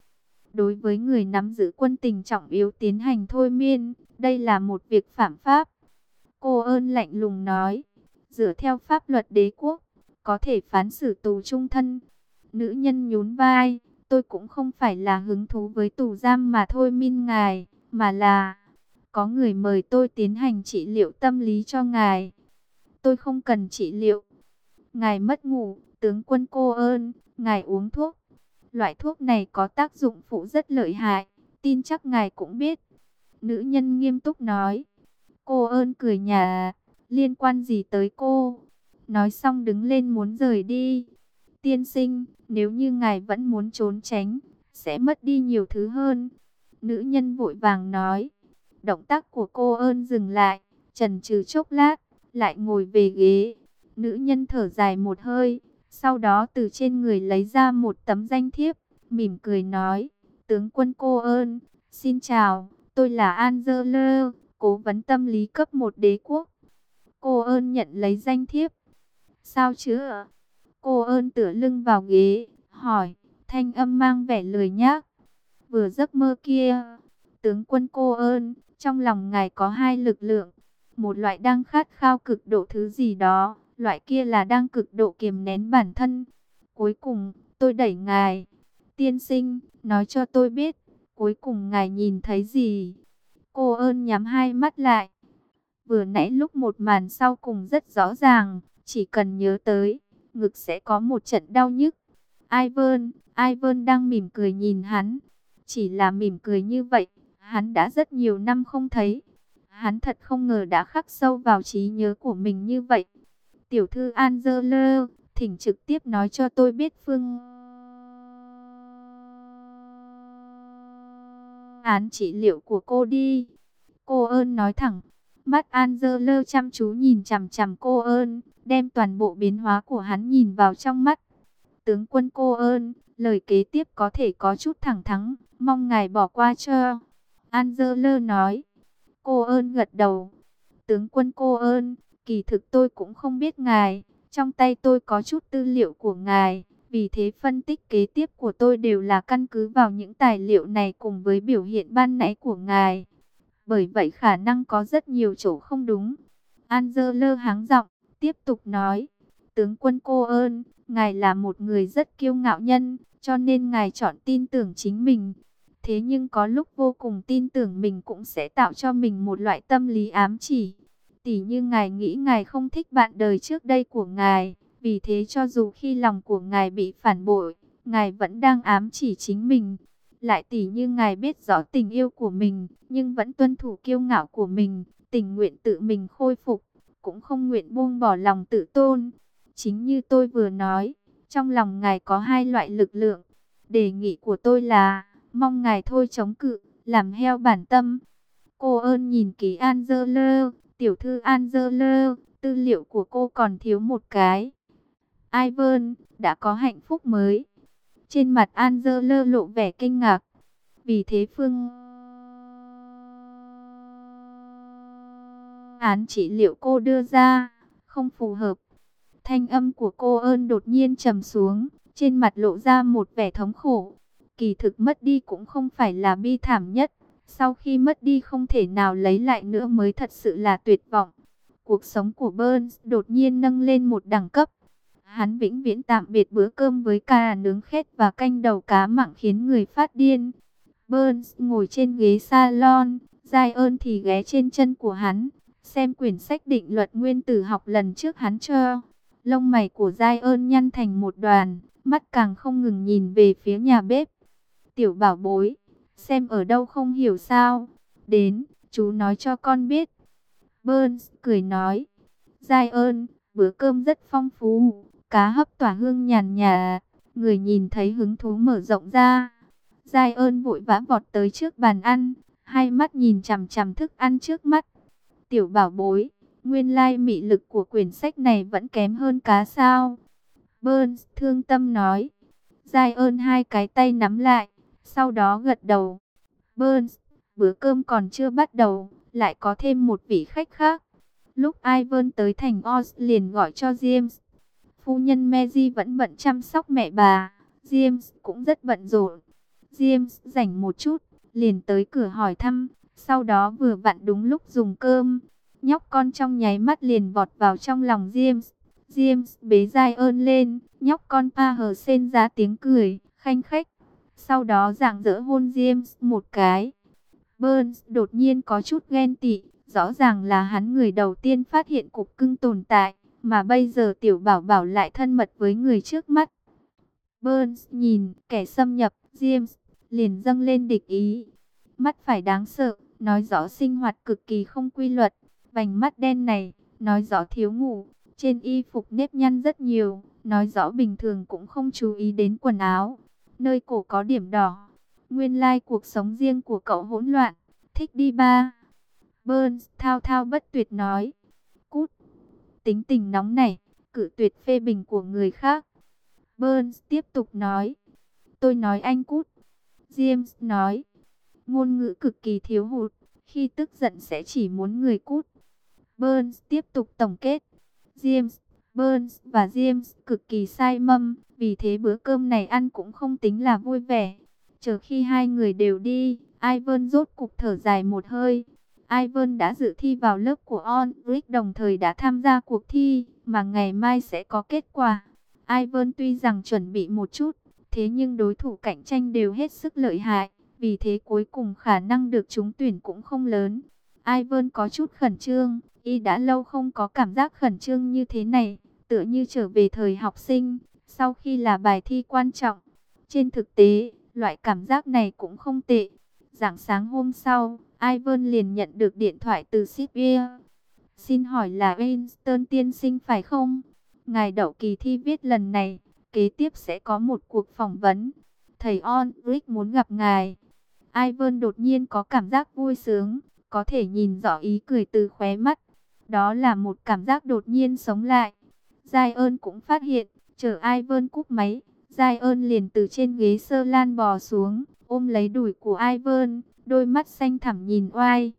Đối với người nắm giữ quân tình trọng yếu tiến hành thôi miên, đây là một việc phạm pháp. Cô ơn lạnh lùng nói, dựa theo pháp luật đế quốc, có thể phán xử tù chung thân. Nữ nhân nhún vai, tôi cũng không phải là hứng thú với tù giam mà thôi miên ngài, mà là có người mời tôi tiến hành trị liệu tâm lý cho ngài. Tôi không cần trị liệu. Ngài mất ngủ, tướng quân cô ơn, ngài uống thuốc. Loại thuốc này có tác dụng phụ rất lợi hại, tin chắc ngài cũng biết. Nữ nhân nghiêm túc nói. Cô ơn cười nhạt, liên quan gì tới cô? Nói xong đứng lên muốn rời đi. Tiên sinh, nếu như ngài vẫn muốn trốn tránh, sẽ mất đi nhiều thứ hơn. Nữ nhân vội vàng nói. Động tác của cô ơn dừng lại, chần chừ chốc lát, lại ngồi về ghế. Nữ nhân thở dài một hơi, sau đó từ trên người lấy ra một tấm danh thiếp, mỉm cười nói, tướng quân cô ơn, xin chào, tôi là Angela, cố vấn tâm lý cấp 1 đế quốc. Cô ơn nhận lấy danh thiếp. Sao chứ ạ? Cô ơn tựa lưng vào ghế, hỏi, thanh âm mang vẻ lười nhác. Vừa giấc mơ kia, tướng quân cô ơn, trong lòng ngài có hai lực lượng. Một loại đang khát khao cực độ thứ gì đó, loại kia là đang cực độ kiềm nén bản thân. Cuối cùng, tôi đẩy ngài. Tiên sinh, nói cho tôi biết, cuối cùng ngài nhìn thấy gì? Cô ơn nhắm hai mắt lại. Vừa nãy lúc một màn sau cùng rất rõ ràng, chỉ cần nhớ tới, ngực sẽ có một trận đau nhức. Ivan đang mỉm cười nhìn hắn. Chỉ là mỉm cười như vậy, hắn đã rất nhiều năm không thấy. Hắn thật không ngờ đã khắc sâu vào trí nhớ của mình như vậy. Tiểu thư Angela, thỉnh trực tiếp nói cho tôi biết phương án trị liệu của cô đi. Cô ơn nói thẳng. Mắt Angela chăm chú nhìn chằm chằm cô ơn, đem toàn bộ biến hóa của hắn nhìn vào trong mắt. Tướng quân cô ơn, lời kế tiếp có thể có chút thẳng thắn, mong ngài bỏ qua cho. Angela nói. Cô ơn gật đầu. Tướng quân cô ơn, kỳ thực tôi cũng không biết ngài. Trong tay tôi có chút tư liệu của ngài. Vì thế phân tích kế tiếp của tôi đều là căn cứ vào những tài liệu này cùng với biểu hiện ban nãy của ngài. Bởi vậy khả năng có rất nhiều chỗ không đúng. Angela háng giọng, tiếp tục nói. Tướng quân cô ơn, ngài là một người rất kiêu ngạo nhân, cho nên ngài chọn tin tưởng chính mình. Thế nhưng có lúc vô cùng tin tưởng mình cũng sẽ tạo cho mình một loại tâm lý ám chỉ. Tỉ như ngài nghĩ ngài không thích bạn đời trước đây của ngài, vì thế cho dù khi lòng của ngài bị phản bội, ngài vẫn đang ám chỉ chính mình. Lại tỉ như ngài biết rõ tình yêu của mình, nhưng vẫn tuân thủ kiêu ngạo của mình, tình nguyện tự mình khôi phục, cũng không nguyện buông bỏ lòng tự tôn. Chính như tôi vừa nói, trong lòng ngài có hai loại lực lượng. Đề nghị của tôi là, mong ngài thôi chống cự, làm heo bản tâm. Cô ơn nhìn kỹ Angela, tiểu thư Angela, tư liệu của cô còn thiếu một cái. Ivan, đã có hạnh phúc mới. Trên mặt Angela lộ vẻ kinh ngạc. Vì thế phương án trị liệu cô đưa ra, không phù hợp. Thanh âm của cô ơn đột nhiên trầm xuống, trên mặt lộ ra một vẻ thống khổ. Kỳ thực mất đi cũng không phải là bi thảm nhất. Sau khi mất đi không thể nào lấy lại nữa mới thật sự là tuyệt vọng. Cuộc sống của Burns đột nhiên nâng lên một đẳng cấp. Hắn vĩnh viễn tạm biệt bữa cơm với cà nướng khét và canh đầu cá mặn khiến người phát điên. Burns ngồi trên ghế salon, Zion thì ghé trên chân của hắn, xem quyển sách định luật nguyên tử học lần trước hắn cho. Lông mày của Zion nhăn thành một đoàn, mắt càng không ngừng nhìn về phía nhà bếp. Tiểu bảo bối, xem ở đâu không hiểu sao? Đến, chú nói cho con biết. Burns cười nói. Zion, bữa cơm rất phong phú, cá hấp tỏa hương nhàn nhạt, người nhìn thấy hứng thú mở rộng ra. Zion vội vã vọt tới trước bàn ăn, hai mắt nhìn chằm chằm thức ăn trước mắt. Tiểu bảo bối, nguyên lai mị lực của quyển sách này vẫn kém hơn cá sao? Burns thương tâm nói. Zion hai cái tay nắm lại, sau đó gật đầu. Burns, bữa cơm còn chưa bắt đầu, lại có thêm một vị khách khác. Lúc Ivan tới thành Oz liền gọi cho James. Phu nhân Mary vẫn bận chăm sóc mẹ bà, James cũng rất bận rộn. James rảnh một chút, liền tới cửa hỏi thăm, sau đó vừa vặn đúng lúc dùng cơm. Nhóc con trong nháy mắt liền vọt vào trong lòng James. James bế Zion lên, nhóc con pa hờ sên ra tiếng cười, khanh khách. Sau đó rạng rỡ hôn James một cái. Burns đột nhiên có chút ghen tị, rõ ràng là hắn người đầu tiên phát hiện cục cưng tồn tại, mà bây giờ tiểu bảo bảo lại thân mật với người trước mắt. Burns nhìn kẻ xâm nhập, James liền dâng lên địch ý. Mắt phải đáng sợ, nói rõ sinh hoạt cực kỳ không quy luật. Vành mắt đen này, nói rõ thiếu ngủ. Trên y phục nếp nhăn rất nhiều, nói rõ bình thường cũng không chú ý đến quần áo. Nơi cổ có điểm đỏ. Nguyên lai cuộc sống riêng của cậu hỗn loạn, thích đi ba. Burns thao thao bất tuyệt nói. Cút, tính tình nóng này, cự tuyệt phê bình của người khác. Burns tiếp tục nói. Tôi nói anh cút. James nói. Ngôn ngữ cực kỳ thiếu hụt, khi tức giận sẽ chỉ muốn người cút. Burns tiếp tục tổng kết. Burns và James cực kỳ sai mâm, vì thế bữa cơm này ăn cũng không tính là vui vẻ. Chờ khi hai người đều đi, Ivan rốt cục thở dài một hơi. Ivan đã dự thi vào lớp của Ulrich, đồng thời đã tham gia cuộc thi, mà ngày mai sẽ có kết quả. Ivan tuy rằng chuẩn bị một chút, thế nhưng đối thủ cạnh tranh đều hết sức lợi hại, vì thế cuối cùng khả năng được trúng tuyển cũng không lớn. Ivan có chút khẩn trương, y đã lâu không có cảm giác khẩn trương như thế này, tựa như trở về thời học sinh, sau khi là bài thi quan trọng. Trên thực tế, loại cảm giác này cũng không tệ. Rạng sáng hôm sau, Ivan liền nhận được điện thoại từ Sipia. Xin hỏi là Winston tiên sinh phải không? Ngài đậu kỳ thi viết lần này, kế tiếp sẽ có một cuộc phỏng vấn. Thầy Ulrich muốn gặp ngài. Ivan đột nhiên có cảm giác vui sướng, có thể nhìn rõ ý cười từ khóe mắt. Đó là một cảm giác đột nhiên sống lại. Zion cũng phát hiện, chờ Ivan cúp máy, Zion liền từ trên ghế sơ lan bò xuống, ôm lấy đùi của Ivan, đôi mắt xanh thẳm nhìn oai.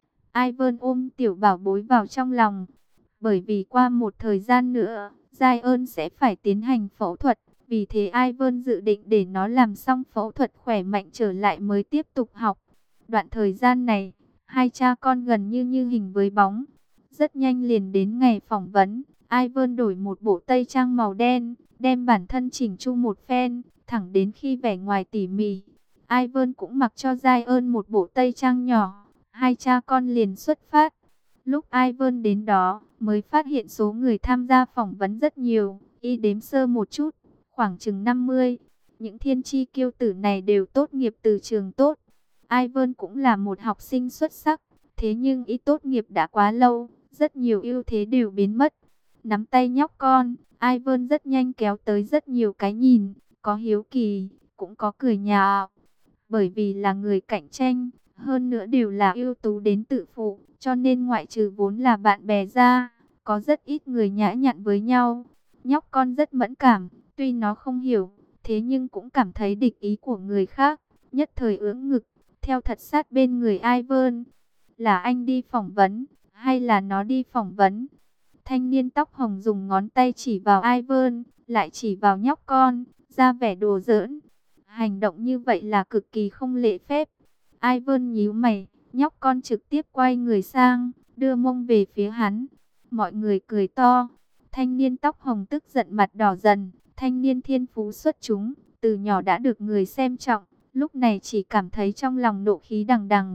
Ivan ôm tiểu bảo bối vào trong lòng, bởi vì qua một thời gian nữa, Zion sẽ phải tiến hành phẫu thuật. Vì thế Ivan dự định để nó làm xong phẫu thuật khỏe mạnh trở lại mới tiếp tục học. Đoạn thời gian này, hai cha con gần như hình với bóng. Rất nhanh liền đến ngày phỏng vấn, Ivan đổi một bộ tây trang màu đen, đem bản thân chỉnh chu một phen, thẳng đến khi vẻ ngoài tỉ mỉ. Ivan cũng mặc cho Zion một bộ tây trang nhỏ, hai cha con liền xuất phát. Lúc Ivan đến đó, mới phát hiện số người tham gia phỏng vấn rất nhiều, y đếm sơ một chút, khoảng chừng 50. Những thiên chi kiêu tử này đều tốt nghiệp từ trường tốt. Ivan cũng là một học sinh xuất sắc, thế nhưng y tốt nghiệp đã quá lâu, rất nhiều ưu thế đều biến mất. Nắm tay nhóc con, Ivan rất nhanh kéo tới rất nhiều cái nhìn, có hiếu kỳ, cũng có cười nhạo. Bởi vì là người cạnh tranh, hơn nữa đều là ưu tú đến tự phụ, cho nên ngoại trừ vốn là bạn bè ra, có rất ít người nhã nhặn với nhau. Nhóc con rất mẫn cảm, tuy nó không hiểu, thế nhưng cũng cảm thấy địch ý của người khác, nhất thời ưỡn ngực, theo thật sát bên người Ivan. Là anh đi phỏng vấn, hay là nó đi phỏng vấn? Thanh niên tóc hồng dùng ngón tay chỉ vào Ivan, lại chỉ vào nhóc con, ra vẻ đùa giỡn. Hành động như vậy là cực kỳ không lễ phép. Ivan nhíu mày, nhóc con trực tiếp quay người sang, đưa mông về phía hắn. Mọi người cười to. Thanh niên tóc hồng tức giận mặt đỏ dần. Thanh niên thiên phú xuất chúng, từ nhỏ đã được người xem trọng, lúc này chỉ cảm thấy trong lòng nộ khí đằng đằng.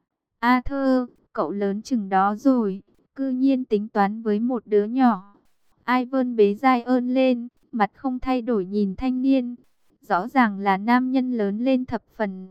A Thơ, cậu lớn chừng đó rồi, cư nhiên tính toán với một đứa nhỏ. Ivan bế Zion lên, mặt không thay đổi nhìn thanh niên. Rõ ràng là nam nhân lớn lên thập phần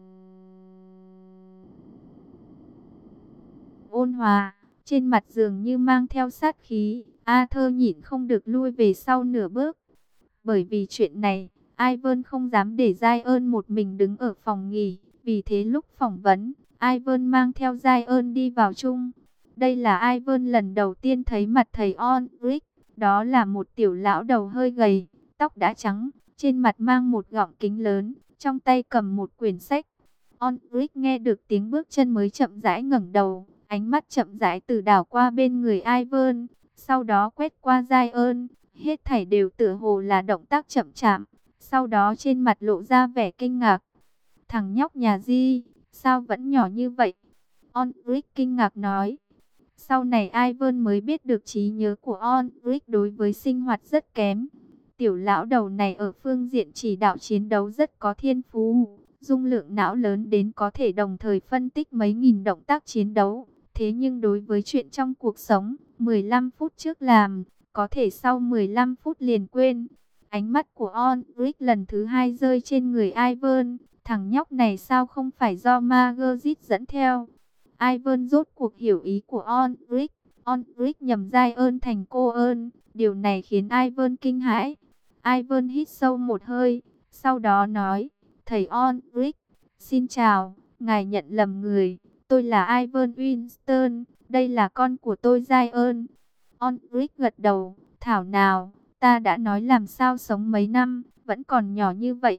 ôn hòa, trên mặt dường như mang theo sát khí. A Thơ nhịn không được lui về sau nửa bước. Bởi vì chuyện này, Ivan không dám để Zion một mình đứng ở phòng nghỉ. Vì thế lúc phỏng vấn, Ivan mang theo Zion đi vào chung. Đây là Ivan lần đầu tiên thấy mặt thầy Ulrich. Đó là một tiểu lão đầu hơi gầy, tóc đã trắng, trên mặt mang một gọng kính lớn, trong tay cầm một quyển sách. Ulrich nghe được tiếng bước chân mới chậm rãi ngẩng đầu, ánh mắt chậm rãi từ đảo qua bên người Ivan, sau đó quét qua Zion. Hết thảy đều tựa hồ là động tác chậm chạp, sau đó trên mặt lộ ra vẻ kinh ngạc. Thằng nhóc nhà Di, sao vẫn nhỏ như vậy? Onric kinh ngạc nói. Sau này Ivan mới biết được trí nhớ của Onric đối với sinh hoạt rất kém. Tiểu lão đầu này ở phương diện chỉ đạo chiến đấu rất có thiên phú, dung lượng não lớn đến có thể đồng thời phân tích mấy nghìn động tác chiến đấu. Thế nhưng đối với chuyện trong cuộc sống, 15 phút trước làm, có thể sau 15 phút liền quên. Ánh mắt của Onric lần thứ hai rơi trên người Ivan. Thằng nhóc này sao không phải do Margaret dẫn theo? Ivan rốt cuộc hiểu ý của Onric. Onric nhầm giai ơn thành cô ơn. Điều này khiến Ivan kinh hãi. Ivan hít sâu một hơi, sau đó nói, thầy Onric, xin chào, ngài nhận lầm người. Tôi là Ivan Winston, đây là con của tôi giai ơn. Onric gật đầu, thảo nào, ta đã nói làm sao sống mấy năm, vẫn còn nhỏ như vậy.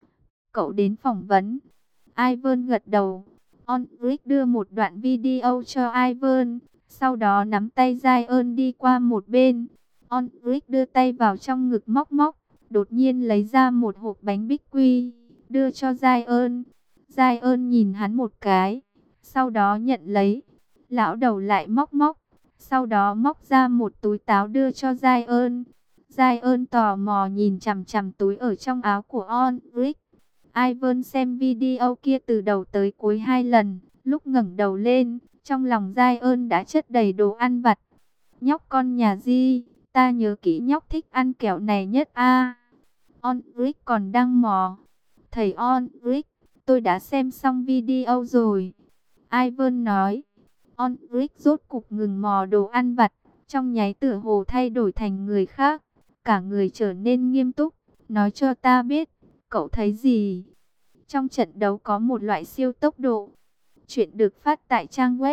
Cậu đến phỏng vấn. Ivan gật đầu. Onric đưa một đoạn video cho Ivan, sau đó nắm tay Zion đi qua một bên. Onric đưa tay vào trong ngực móc móc, đột nhiên lấy ra một hộp bánh bích quy, đưa cho Zion. Zion nhìn hắn một cái, sau đó nhận lấy. Lão đầu lại móc móc, sau đó móc ra một túi táo đưa cho Zion. Zion tò mò nhìn chằm chằm túi ở trong áo của Onric. Ivan xem video kia từ đầu tới cuối 2 lần, lúc ngẩng đầu lên, trong lòng Zion đã chất đầy đồ ăn vặt. Nhóc con nhà Di, ta nhớ kỹ nhóc thích ăn kẹo này nhất a. Onric còn đang mò. Thầy Onric, tôi đã xem xong video rồi. Ivan nói. Onric rốt cục ngừng mò đồ ăn vặt, trong nháy tựa hồ thay đổi thành người khác, cả người trở nên nghiêm túc, nói cho ta biết. Cậu thấy gì? Trong trận đấu có một loại siêu tốc độ. Chuyện được phát tại trang web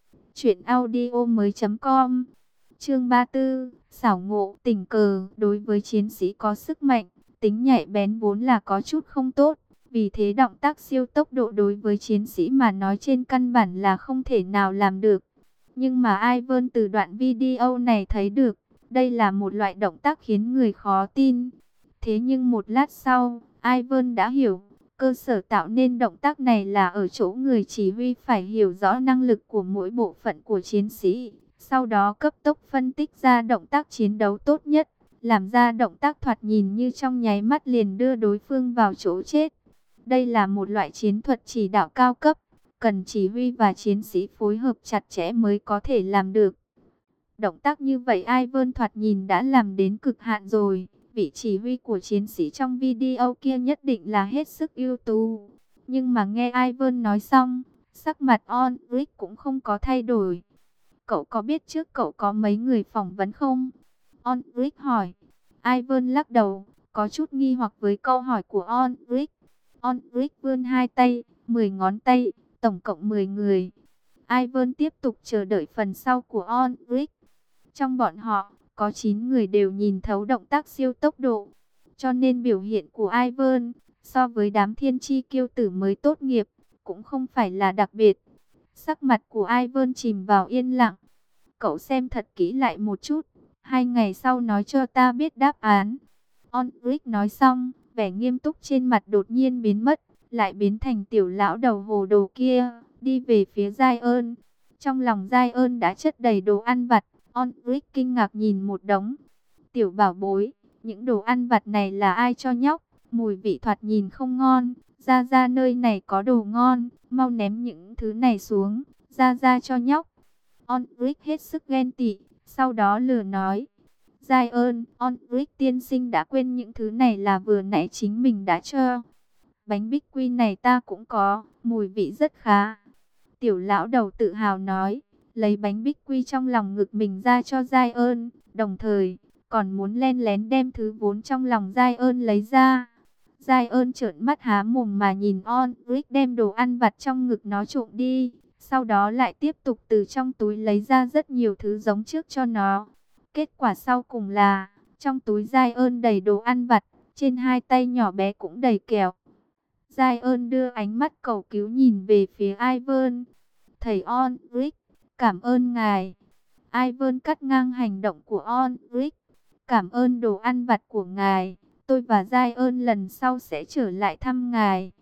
truyệnaudiomoi.com. Chương 34, xảo ngộ, tình cờ. Đối với chiến sĩ có sức mạnh, tính nhạy bén vốn là có chút không tốt. Vì thế động tác siêu tốc độ đối với chiến sĩ mà nói trên căn bản là không thể nào làm được. Nhưng mà Ivan từ đoạn video này thấy được, đây là một loại động tác khiến người khó tin. Thế nhưng một lát sau, Ivan đã hiểu, cơ sở tạo nên động tác này là ở chỗ người chỉ huy phải hiểu rõ năng lực của mỗi bộ phận của chiến sĩ, sau đó cấp tốc phân tích ra động tác chiến đấu tốt nhất, làm ra động tác thoạt nhìn như trong nháy mắt liền đưa đối phương vào chỗ chết. Đây là một loại chiến thuật chỉ đạo cao cấp, cần chỉ huy và chiến sĩ phối hợp chặt chẽ mới có thể làm được. Động tác như vậy Ivan thoạt nhìn đã làm đến cực hạn rồi. Vị chỉ huy của chiến sĩ trong video kia nhất định là hết sức ưu tú. Nhưng mà nghe Ivan nói xong, sắc mặt Onric cũng không có thay đổi. Cậu có biết trước cậu có mấy người phỏng vấn không? Onric hỏi. Ivan lắc đầu, có chút nghi hoặc với câu hỏi của Onric. Onric vươn hai tay, 10 ngón tay, tổng cộng 10 người. Ivan tiếp tục chờ đợi phần sau của Onric. Trong bọn họ, có 9 người đều nhìn thấu động tác siêu tốc độ. Cho nên biểu hiện của Ivan, so với đám thiên chi kiêu tử mới tốt nghiệp, cũng không phải là đặc biệt. Sắc mặt của Ivan chìm vào yên lặng. Cậu xem thật kỹ lại một chút. 2 ngày sau nói cho ta biết đáp án. Onric nói xong, vẻ nghiêm túc trên mặt đột nhiên biến mất, lại biến thành tiểu lão đầu hồ đồ kia, đi về phía Zion. Trong lòng Zion đã chất đầy đồ ăn vặt. Onric kinh ngạc nhìn một đống. Tiểu bảo bối, những đồ ăn vặt này là ai cho nhóc? Mùi vị thoạt nhìn không ngon. Ra nơi này có đồ ngon, mau ném những thứ này xuống, ra cho nhóc. Onric hết sức ghen tị, sau đó lừa nói. Zion, Onric tiên sinh đã quên những thứ này là vừa nãy chính mình đã cho. Bánh bích quy này ta cũng có, mùi vị rất khá. Tiểu lão đầu tự hào nói, lấy bánh bích quy trong lòng ngực mình ra cho Zion, đồng thời còn muốn len lén đem thứ vốn trong lòng Zion lấy ra. Zion trợn mắt há mồm mà nhìn Onric đem đồ ăn vặt trong ngực nó trộm đi, sau đó lại tiếp tục từ trong túi lấy ra rất nhiều thứ giống trước cho nó. Kết quả sau cùng là, trong túi Zion đầy đồ ăn vặt, trên hai tay nhỏ bé cũng đầy kẹo. Zion đưa ánh mắt cầu cứu nhìn về phía Ivan. Thầy Onric, cảm ơn ngài. Ivan cắt ngang hành động của Onric. Cảm ơn đồ ăn vặt của ngài. Tôi và Zion lần sau sẽ trở lại thăm ngài.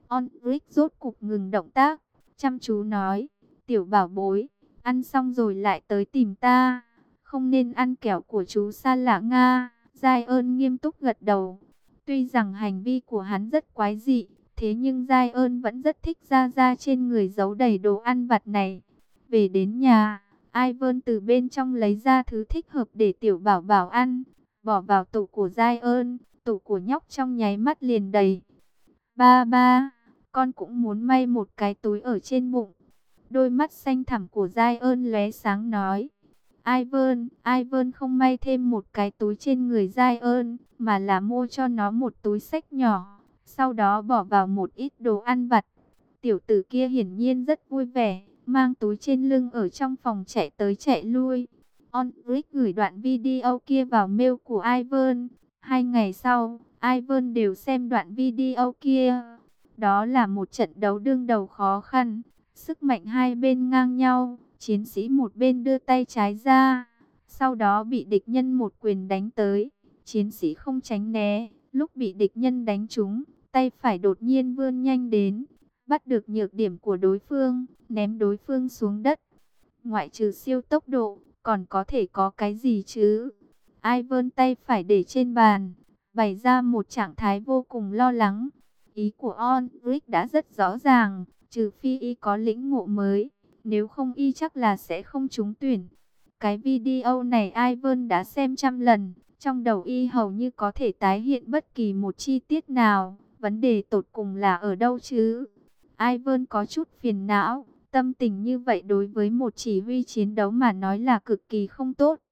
Onric rốt cục ngừng động tác, chăm chú nói, tiểu bảo bối, ăn xong rồi lại tới tìm ta, không nên ăn kẹo của chú Sa Lạ Nga. Giai ơn nghiêm túc gật đầu. Tuy rằng hành vi của hắn rất quái dị, thế nhưng Giai ơn vẫn rất thích ra trên người giấu đầy đồ ăn vặt này. Về đến nhà, Ivan từ bên trong lấy ra thứ thích hợp để tiểu bảo bảo ăn, bỏ vào tủ của Giai ơn. Tủ của nhóc trong nháy mắt liền đầy. Ba ba, con cũng muốn may một cái túi ở trên bụng. Đôi mắt xanh thẳm của Giai ơn lóe sáng nói. Ivan không may thêm một cái túi trên người Giai ơn, mà là mua cho nó một túi xách nhỏ, sau đó bỏ vào một ít đồ ăn vặt. Tiểu tử kia hiển nhiên rất vui vẻ, mang túi trên lưng ở trong phòng chạy tới chạy lui. Onric gửi đoạn video kia vào mail của Ivan. 2 ngày sau, Ivan đều xem đoạn video kia. Đó là một trận đấu đương đầu khó khăn, sức mạnh hai bên ngang nhau. Chiến sĩ một bên đưa tay trái ra, sau đó bị địch nhân một quyền đánh tới. Chiến sĩ không tránh né, lúc bị địch nhân đánh trúng, tay phải đột nhiên vươn nhanh đến, bắt được nhược điểm của đối phương, ném đối phương xuống đất. Ngoại trừ siêu tốc độ, còn có thể có cái gì chứ? Ivan tay phải để trên bàn, bày ra một trạng thái vô cùng lo lắng. Ý của Onric đã rất rõ ràng, trừ phi y có lĩnh ngộ mới, nếu không y chắc là sẽ không trúng tuyển. Cái video này Ivan đã xem trăm lần, trong đầu y hầu như có thể tái hiện bất kỳ một chi tiết nào. Vấn đề tột cùng là ở đâu chứ? Ivan có chút phiền não, tâm tình như vậy đối với một chỉ huy chiến đấu mà nói là cực kỳ không tốt.